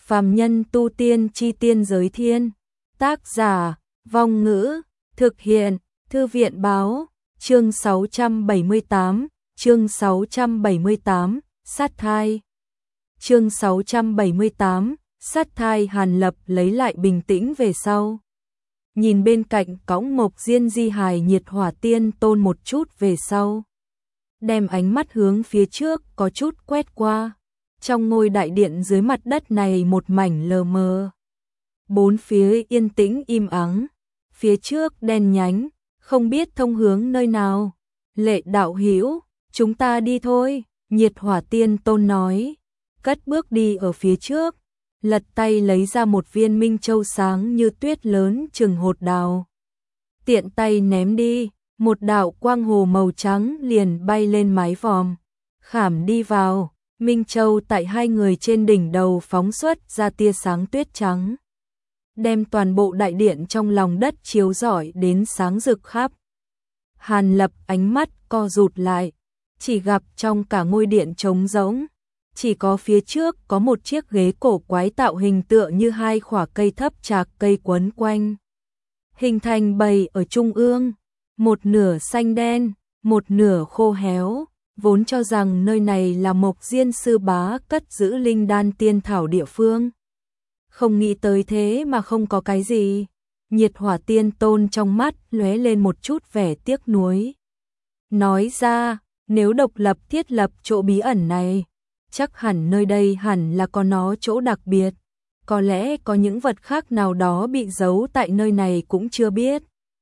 Phàm nhân tu tiên chi tiên giới thiên. Tác giả, Vong Ngữ, thực hiện, Thư viện báo, chương 678, chương 678, sát thai. Chương 678, sát thai. Hàn Lập lấy lại bình tĩnh về sau. Nhìn bên cạnh cõng Mộc Diên di hài Nhiệt Hỏa Tiên Tôn một chút về sau. Đem ánh mắt hướng phía trước có chút quét qua. Trong ngôi đại điện dưới mặt đất này một mảnh lờ mờ. Bốn phía yên tĩnh im ắng. Phía trước đen nhánh, không biết thông hướng nơi nào. Lệ đạo hữu, chúng ta đi thôi, Nhiệt Hỏa Tiên Tôn nói. Cất bước đi ở phía trước, lật tay lấy ra một viên minh châu sáng như tuyết lớn chừng hột đào. Tiện tay ném đi, một đạo quang hồ màu trắng liền bay lên mái vòm, khảm đi vào. Minh châu tại hai người trên đỉnh đầu phóng xuất ra tia sáng tuyết trắng, đem toàn bộ đại điện trong lòng đất chiếu rọi đến sáng rực khắp. Hàn Lập ánh mắt co rụt lại, chỉ gặp trong cả ngôi điện trống rỗng, chỉ có phía trước có một chiếc ghế cổ quái tạo hình tựa như hai khỏa cây thấp chạc cây quấn quanh, hình thành bầy ở trung ương, một nửa xanh đen, một nửa khô héo. Vốn cho rằng nơi này là Mộc Diên sư bá cất giữ linh đan tiên thảo địa phương. Không nghĩ tới thế mà không có cái gì. Nhiệt Hỏa Tiên Tôn trong mắt lóe lên một chút vẻ tiếc nuối. Nói ra, nếu độc lập thiết lập chỗ bí ẩn này, chắc hẳn nơi đây hẳn là có nó chỗ đặc biệt. Có lẽ có những vật khác nào đó bị giấu tại nơi này cũng chưa biết.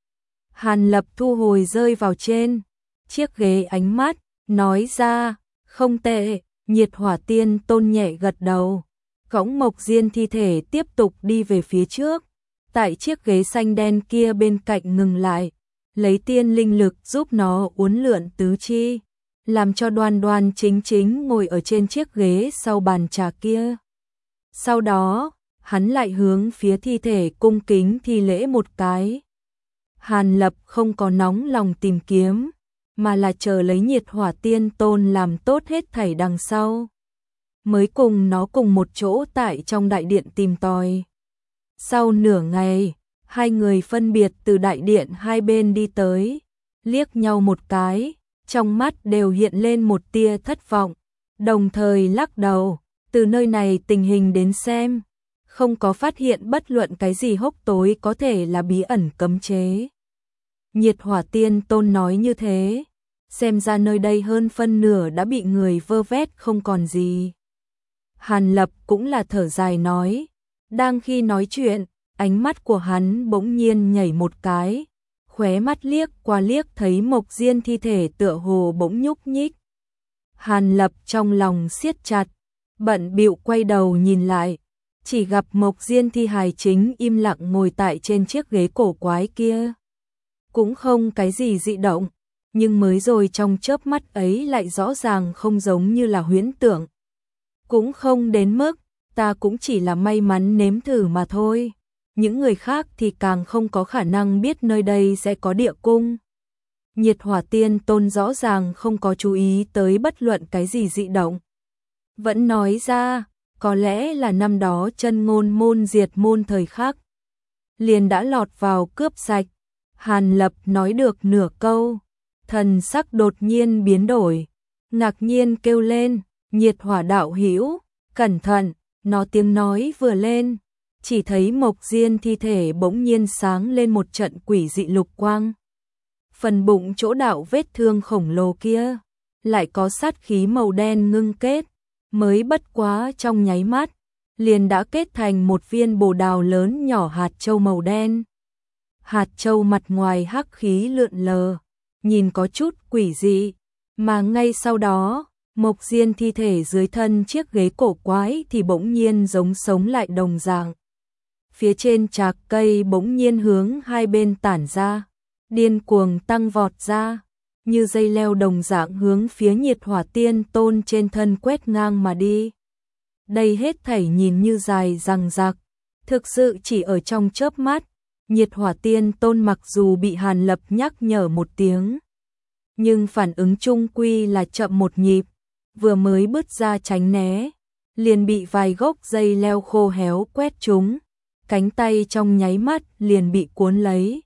Hàn Lập thu hồi rơi vào trên chiếc ghế ánh mắt. Nói ra, không tệ. Nhiệt Hỏa Tiên Tôn nhẹ gật đầu. Cõng Mộc Diên thi thể tiếp tục đi về phía trước. Tại chiếc ghế xanh đen kia bên cạnh ngừng lại, lấy tiên linh lực giúp nó uốn lượn tứ chi, làm cho đoan đoan chính chính ngồi ở trên chiếc ghế sau bàn trà kia. Sau đó, hắn lại hướng phía thi thể cung kính thi lễ một cái. Hàn Lập không có nóng lòng tìm kiếm, mà là chờ lấy Nhiệt Hỏa Tiên Tôn làm tốt hết thảy đằng sau, mới cùng nó cùng một chỗ tại trong đại điện tìm tòi. Sau nửa ngày, hai người phân biệt từ đại điện hai bên đi tới, liếc nhau một cái, trong mắt đều hiện lên một tia thất vọng, đồng thời lắc đầu. Từ nơi này tình hình đến xem, không có phát hiện bất luận cái gì hốc tối có thể là bí ẩn cấm chế. Nhiệt Hỏa Tiên Tôn nói như thế, xem ra nơi đây hơn phân nửa đã bị người vơ vét không còn gì. Hàn Lập cũng là thở dài nói. Đang khi nói chuyện, ánh mắt của hắn bỗng nhiên nhảy một cái, khóe mắt liếc qua liếc thấy Mộc Diên thi thể tựa hồ bỗng nhúc nhích. Hàn Lập trong lòng siết chặt, bận bịu quay đầu nhìn lại, chỉ gặp Mộc Diên thi hài chính im lặng ngồi tại trên chiếc ghế cổ quái kia. Cũng không cái gì dị động, nhưng mới rồi trong chớp mắt ấy lại rõ ràng không giống như là huyễn tưởng. Cũng không đến mức, ta cũng chỉ là may mắn nếm thử mà thôi. Những người khác thì càng không có khả năng biết nơi đây sẽ có địa cung. Nhiệt Hỏa Tiên Tôn rõ ràng không có chú ý tới bất luận cái gì dị động. Vẫn nói ra, có lẽ là năm đó Chân Ngôn môn diệt môn thời khắc, liền đã lọt vào cướp sạch. Hàn Lập nói được nửa câu, thần sắc đột nhiên biến đổi, ngạc nhiên kêu lên, Nhiệt Hỏa đạo hữu, cẩn thận. Nó tiếng nói vừa lên, chỉ thấy Mộc Diên thi thể bỗng nhiên sáng lên một trận quỷ dị lục quang. Phần bụng chỗ đạo vết thương khổng lồ kia, lại có sát khí màu đen ngưng kết, mới bất quá trong nháy mắt, liền đã kết thành một viên bồ đào lớn nhỏ hạt châu màu đen. Hạt châu mặt ngoài hắc khí lượn lờ, nhìn có chút quỷ dị, mà ngay sau đó, Mộc Diên thi thể dưới thân chiếc ghế cổ quái thì bỗng nhiên giống sống lại đồng dạng. Phía trên trạc cây bỗng nhiên hướng hai bên tản ra, điên cuồng tăng vọt ra, như dây leo đồng dạng hướng phía Nhiệt Hỏa Tiên Tôn trên thân quét ngang mà đi. Đây hết thảy nhìn như dài dằng dặc, thực sự chỉ ở trong chớp mắt. Nhiệt Hỏa Tiên Tôn mặc dù bị Hàn Lập nhắc nhở một tiếng, nhưng phản ứng chung quy là chậm một nhịp, vừa mới bước ra tránh né, liền bị vài gốc dây leo khô héo quét trúng, cánh tay trong nháy mắt liền bị cuốn lấy.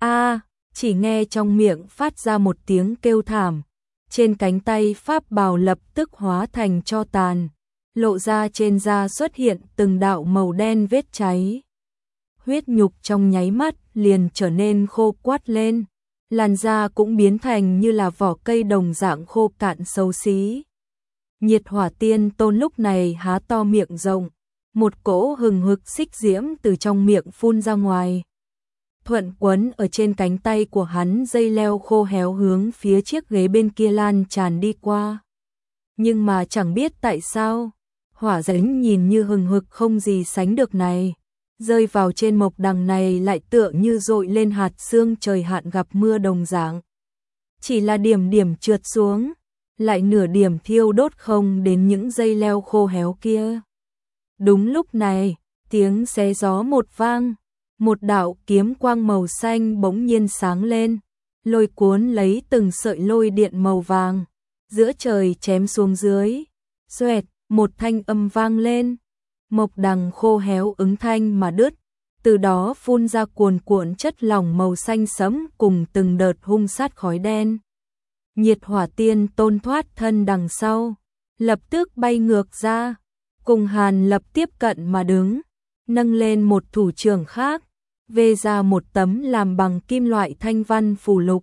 Chỉ nghe trong miệng phát ra một tiếng kêu thảm, trên cánh tay pháp bào lập tức hóa thành tro tàn, lộ ra trên da xuất hiện từng đạo màu đen vết cháy. Huyết nhục trong nháy mắt liền trở nên khô quắt lên, làn da cũng biến thành như là vỏ cây đồng dạng khô cạn xấu xí. Nhiệt Hỏa Tiên Tôn lúc này há to miệng rộng, một cỗ hừng hực xích diễm từ trong miệng phun ra ngoài. Thuận quấn ở trên cánh tay của hắn dây leo khô héo hướng phía chiếc ghế bên kia lan tràn đi qua. Nhưng mà chẳng biết tại sao, hỏa dính nhìn như hừng hực không gì sánh được này, rơi vào trên mộc đằng này lại tựa như dội lên hạt sương trời hạn gặp mưa đồng dạng. Chỉ là điểm điểm trượt xuống, lại nửa điểm thiêu đốt không đến những dây leo khô héo kia. Đúng lúc này, tiếng xé gió một vang, một đạo kiếm quang màu xanh bỗng nhiên sáng lên, lôi cuốn lấy từng sợi lôi điện màu vàng, giữa trời chém xuống dưới. Xoẹt, một thanh âm vang lên, mộc đằng khô héo ứng thanh mà đứt, từ đó phun ra cuồn cuộn chất lỏng màu xanh sẫm cùng từng đợt hung sát khói đen. Nhiệt Hỏa Tiên Tôn thoát thân đằng sau, lập tức bay ngược ra, cùng Hàn Lập tiếp cận mà đứng, nâng lên một thủ trưởng khác, vê ra một tấm làm bằng kim loại thanh văn phù lục,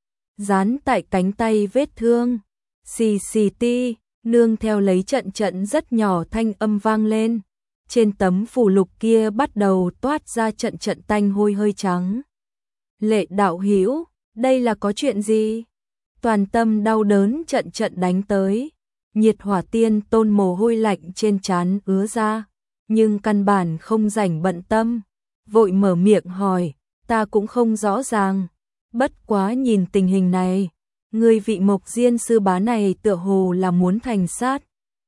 dán tại cánh tay vết thương. Xì xì ti, nương theo lấy trận trận rất nhỏ thanh âm vang lên, trên tấm phù lục kia bắt đầu toát ra trận trận tanh hôi hơi trắng. Lệ đạo hữu, đây là có chuyện gì? Toàn tâm đau đớn trận trận đánh tới, Nhiệt Hỏa Tiên Tôn mồ hôi lạnh trên trán ứa ra, nhưng căn bản không rảnh bận tâm, vội mở miệng hỏi, ta cũng không rõ ràng, bất quá nhìn tình hình này, người vị Mộc Diên sư bá này tựa hồ là muốn thành sát.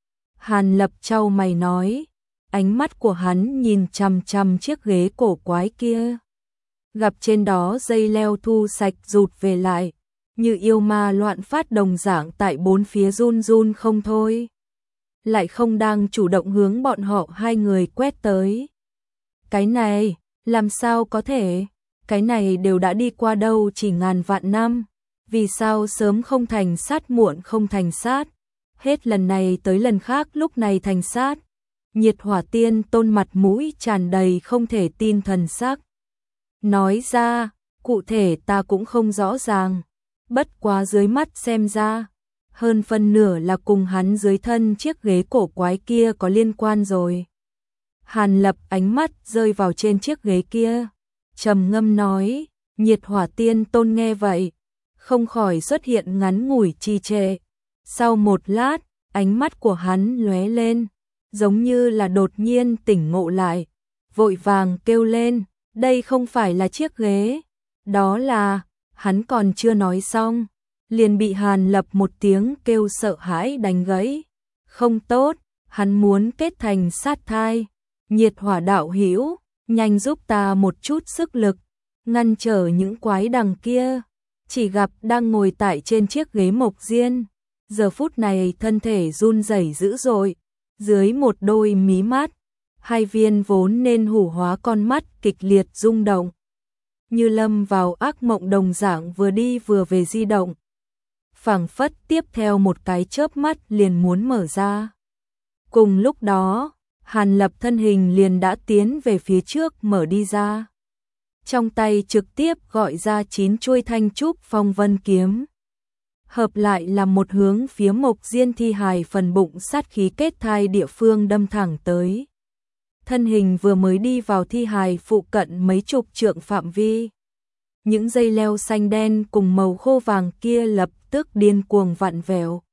Hàn Lập chau mày nói, ánh mắt của hắn nhìn chằm chằm chiếc ghế cổ quái kia, gặp trên đó dây leo thu sạch rụt về lại, như yêu ma loạn phát đồng dạng tại bốn phía run run không thôi, lại không đang chủ động hướng bọn họ hai người quét tới. Cái này, làm sao có thể, cái này đều đã đi qua đâu chỉ ngàn vạn năm, vì sao sớm không thành sát muộn không thành sát, hết lần này tới lần khác lúc này thành sát. Nhiệt Hỏa Tiên Tôn mặt mũi tràn đầy không thể tin thần sắc. Nói ra, cụ thể ta cũng không rõ ràng, bất quá dưới mắt xem ra, hơn phân nửa là cùng hắn dưới thân chiếc ghế cổ quái kia có liên quan rồi. Hàn Lập ánh mắt rơi vào trên chiếc ghế kia, trầm ngâm nói. Nhiệt Hỏa Tiên Tôn nghe vậy, không khỏi xuất hiện ngắn ngủi trì trệ. Sau một lát, ánh mắt của hắn lóe lên, giống như là đột nhiên tỉnh ngộ lại, vội vàng kêu lên, đây không phải là chiếc ghế, đó là, hắn còn chưa nói xong, liền bị Hàn Lập một tiếng kêu sợ hãi đánh gãy. Không tốt, hắn muốn kết thành sát thai. Nhiệt Hỏa đạo hữu, nhanh giúp ta một chút sức lực, ngăn trở những quái đằng kia. Chỉ gặp đang ngồi tại trên chiếc ghế Mộc Diên, giờ phút này thân thể run rẩy dữ dội, dưới một đôi mí mắt, hai viên vốn nên hủ hóa con mắt kịch liệt rung động, như lâm vào ác mộng đồng dạng vừa đi vừa về di động. Phảng phất tiếp theo một cái chớp mắt liền muốn mở ra. Cùng lúc đó, Hàn Lập thân hình liền đã tiến về phía trước mở đi ra. Trong tay trực tiếp gọi ra 9 chuôi thanh trúc phong vân kiếm. Hợp lại là một hướng phía Mộc Diên thi hài phần bụng sát khí kết thai địa phương đâm thẳng tới. Thân hình vừa mới đi vào thi hài phụ cận mấy chục trượng phạm vi. Những dây leo xanh đen cùng màu khô vàng kia lập tức điên cuồng vặn vẹo.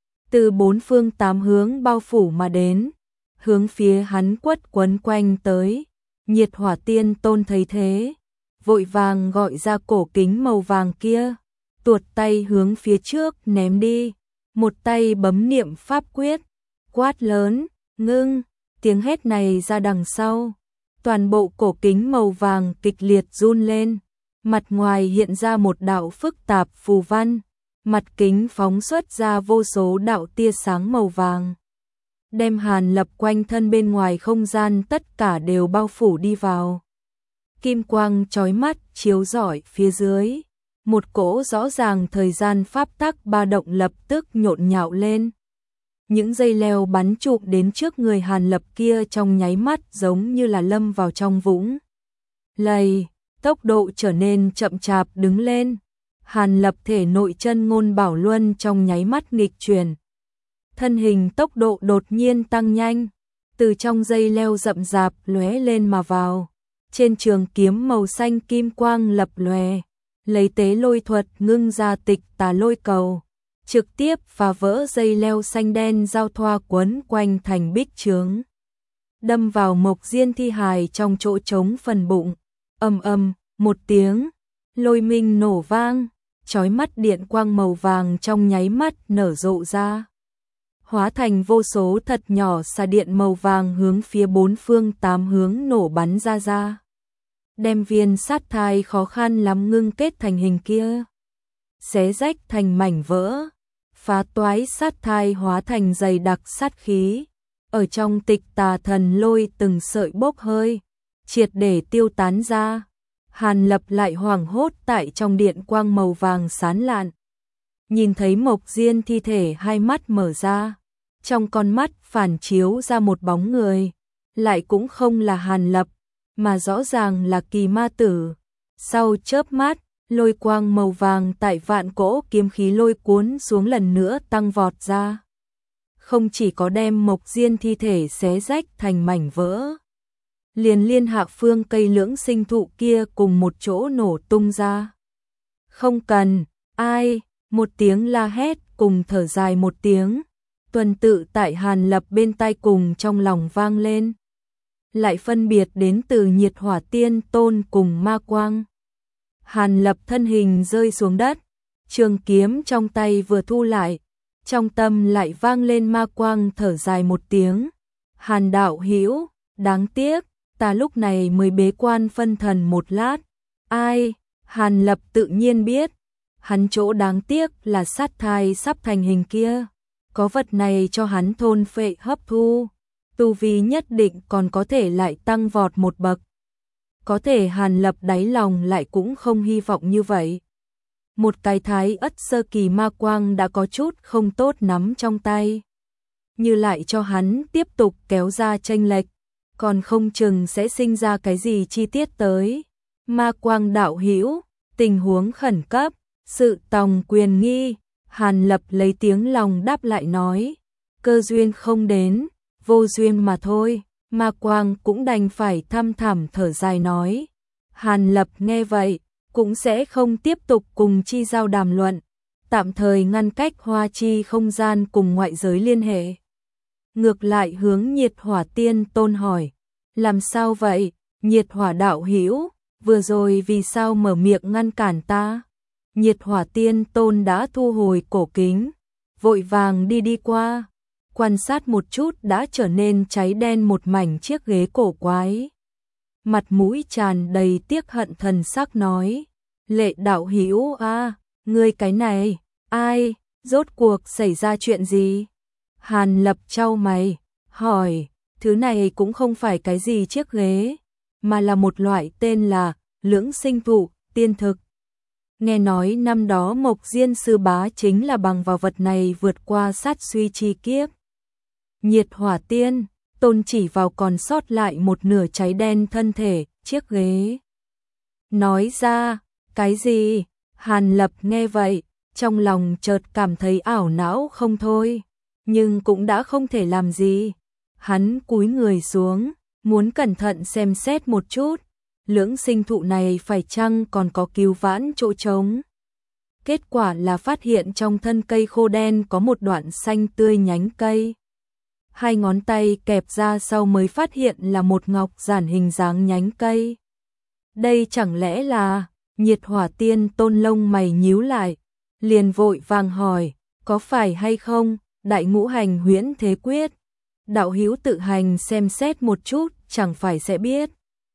Từ bốn phương tám hướng bao phủ mà đến, hướng phía hắn quất quấn quanh tới. Nhiệt Hỏa Tiên Tôn thấy thế, vội vàng gọi ra cổ kính màu vàng kia, tuột tay hướng phía trước ném đi, một tay bấm niệm pháp quyết, quát lớn, ngưng, tiếng hét này ra đằng sau, toàn bộ cổ kính màu vàng kịch liệt run lên, mặt ngoài hiện ra một đạo phức tạp phù văn, mặt kính phóng xuất ra vô số đạo tia sáng màu vàng. đem Hàn Lập quanh thân bên ngoài không gian tất cả đều bao phủ đi vào. Kim quang chói mắt chiếu rọi phía dưới, một cỗ rõ ràng thời gian pháp tắc ba động lập tức nhộn nhạo lên. Những dây leo bắn chụp đến trước người Hàn Lập kia trong nháy mắt giống như là lâm vào trong vũng lầy, tốc độ trở nên chậm chạp đứng lên. Hàn Lập thể nội chân ngôn bảo luân trong nháy mắt nghịch chuyển. Thân hình tốc độ đột nhiên tăng nhanh, từ trong dây leo rậm rạp lóe lên mà vào. Trên trường kiếm màu xanh kim quang lập lòe, lấy tế lôi thuật ngưng ra tịch tà lôi cầu, trực tiếp phá vỡ dây leo xanh đen giao thoa quấn quanh thành bích chướng, đâm vào Mộc Diên thi hài trong chỗ trống phần bụng. Ầm ầm, một tiếng, lôi minh nổ vang, chói mắt điện quang màu vàng trong nháy mắt nở rộ ra, hóa thành vô số thật nhỏ xà điện màu vàng hướng phía bốn phương tám hướng nổ bắn ra. Đem viên sát thai khó khăn lắm ngưng kết thành hình kia xé rách thành mảnh vỡ, phá toái sát thai hóa thành dày đặc sát khí, ở trong tịch tà thần lôi từng sợi bốc hơi, triệt để tiêu tán ra. Hàn Lập lại hoảng hốt tại trong điện quang màu vàng sáng lạn, nhìn thấy Mộc Diên thi thể hai mắt mở ra, trong con mắt phản chiếu ra một bóng người, lại cũng không là Hàn Lập, mà rõ ràng là Kỳ Ma Tử. Sau chớp mắt, lôi quang màu vàng tại vạn cỗ kiếm khí lôi cuốn xuống lần nữa tăng vọt ra. Không chỉ có đem Mộc Diên thi thể xé rách thành mảnh vỡ, liền liên hạ phương cây lưỡng sinh thụ kia cùng một chỗ nổ tung ra. Không cần, ai, một tiếng la hét cùng thở dài một tiếng, tuần tự tại Hàn Lập bên tai cùng trong lòng vang lên. Lại phân biệt đến từ Nhiệt Hỏa Tiên Tôn cùng Ma Quang. Hàn Lập thân hình rơi xuống đất, trường kiếm trong tay vừa thu lại, trong tâm lại vang lên Ma Quang thở dài một tiếng. Hàn đạo hữu, đáng tiếc, ta lúc này mới bế quan phân thần một lát. Ai? Hàn Lập tự nhiên biết, hắn chỗ đáng tiếc là sát thai sắp thành hình kia, có vật này cho hắn thôn phệ hấp thu, tu vi nhất định còn có thể lại tăng vọt một bậc. Có thể Hàn Lập đáy lòng lại cũng không hy vọng như vậy. Một cái thái ất sơ kỳ ma quang đã có chút không tốt nắm trong tay, như lại cho hắn tiếp tục kéo ra chênh lệch, còn không chừng sẽ sinh ra cái gì chi tiết tới. Ma Quang đạo hữu, tình huống khẩn cấp, sự tòng quyền nghi. Hàn Lập lấy tiếng lòng đáp lại nói, cơ duyên không đến, vô duyên mà thôi. Ma Quang cũng đành phải thăm thẳm thở dài nói. Hàn Lập nghe vậy, cũng sẽ không tiếp tục cùng chi giao đàm luận, tạm thời ngăn cách Hoa Chi không gian cùng ngoại giới liên hệ. Ngược lại hướng Nhiệt Hỏa Tiên Tôn hỏi, làm sao vậy, Nhiệt Hỏa đạo hữu, vừa rồi vì sao mở miệng ngăn cản ta? Nhiệt Hỏa Tiên Tôn đã thu hồi cổ kính, vội vàng đi qua, quan sát một chút đã trở nên cháy đen một mảnh chiếc ghế cổ quái. Mặt mũi tràn đầy tiếc hận thần sắc nói, Lệ đạo hữu a, ngươi cái này, ai, rốt cuộc xảy ra chuyện gì? Hàn Lập chau mày, hỏi, thứ này cũng không phải cái gì chiếc ghế, mà là một loại tên là lưỡng sinh thụ, tiên thực. Nghe nói năm đó Mộc Diên sư bá chính là bằng vào vật này vượt qua sát suy chi kiếp. Nhiệt Hỏa Tiên Tôn chỉ vào còn sót lại một nửa cháy đen thân thể, chiếc ghế. Nói ra, cái gì? Hàn Lập nghe vậy, trong lòng chợt cảm thấy ảo não không thôi, nhưng cũng đã không thể làm gì. Hắn cúi người xuống, muốn cẩn thận xem xét một chút, lưỡng sinh thụ này phải chăng còn có cứu vãn chỗ trống. Kết quả là phát hiện trong thân cây khô đen có một đoạn xanh tươi nhánh cây. Hai ngón tay kẹp ra sau mới phát hiện là một ngọc giản hình dáng nhánh cây. Đây chẳng lẽ là... Nhiệt Hỏa Tiên Tôn lông mày nhíu lại, liền vội vàng hỏi, có phải hay không, Đại Ngũ Hành Huyễn Thế Quyết? Đạo hữu tự hành xem xét một chút, chẳng phải sẽ biết.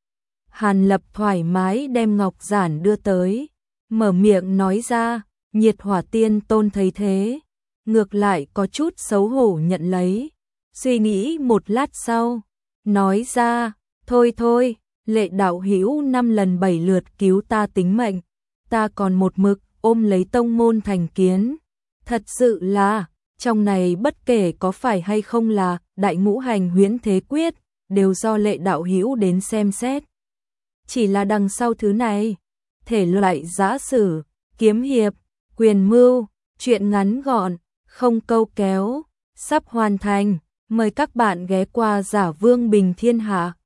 Hàn Lập thoải mái đem ngọc giản đưa tới, mở miệng nói ra. Nhiệt Hỏa Tiên Tôn thấy thế, ngược lại có chút xấu hổ nhận lấy, suy nghĩ một lát sau, nói ra, thôi thôi, Lệ đạo hữu 5 lần 7 lượt cứu ta tính mệnh, ta còn một mực ôm lấy tông môn thành kiến. Thật sự là, trong này bất kể có phải hay không là đại ngũ hành huyễn thế quyết, đều do Lệ đạo hữu đến xem xét. Chỉ là đằng sau thứ này, thể loại giã sử, kiếm hiệp, quyền mưu, truyện ngắn gọn, không câu kéo, sắp hoàn thành. Mời các bạn ghé qua Giả Vương Bình Thiên Hạ.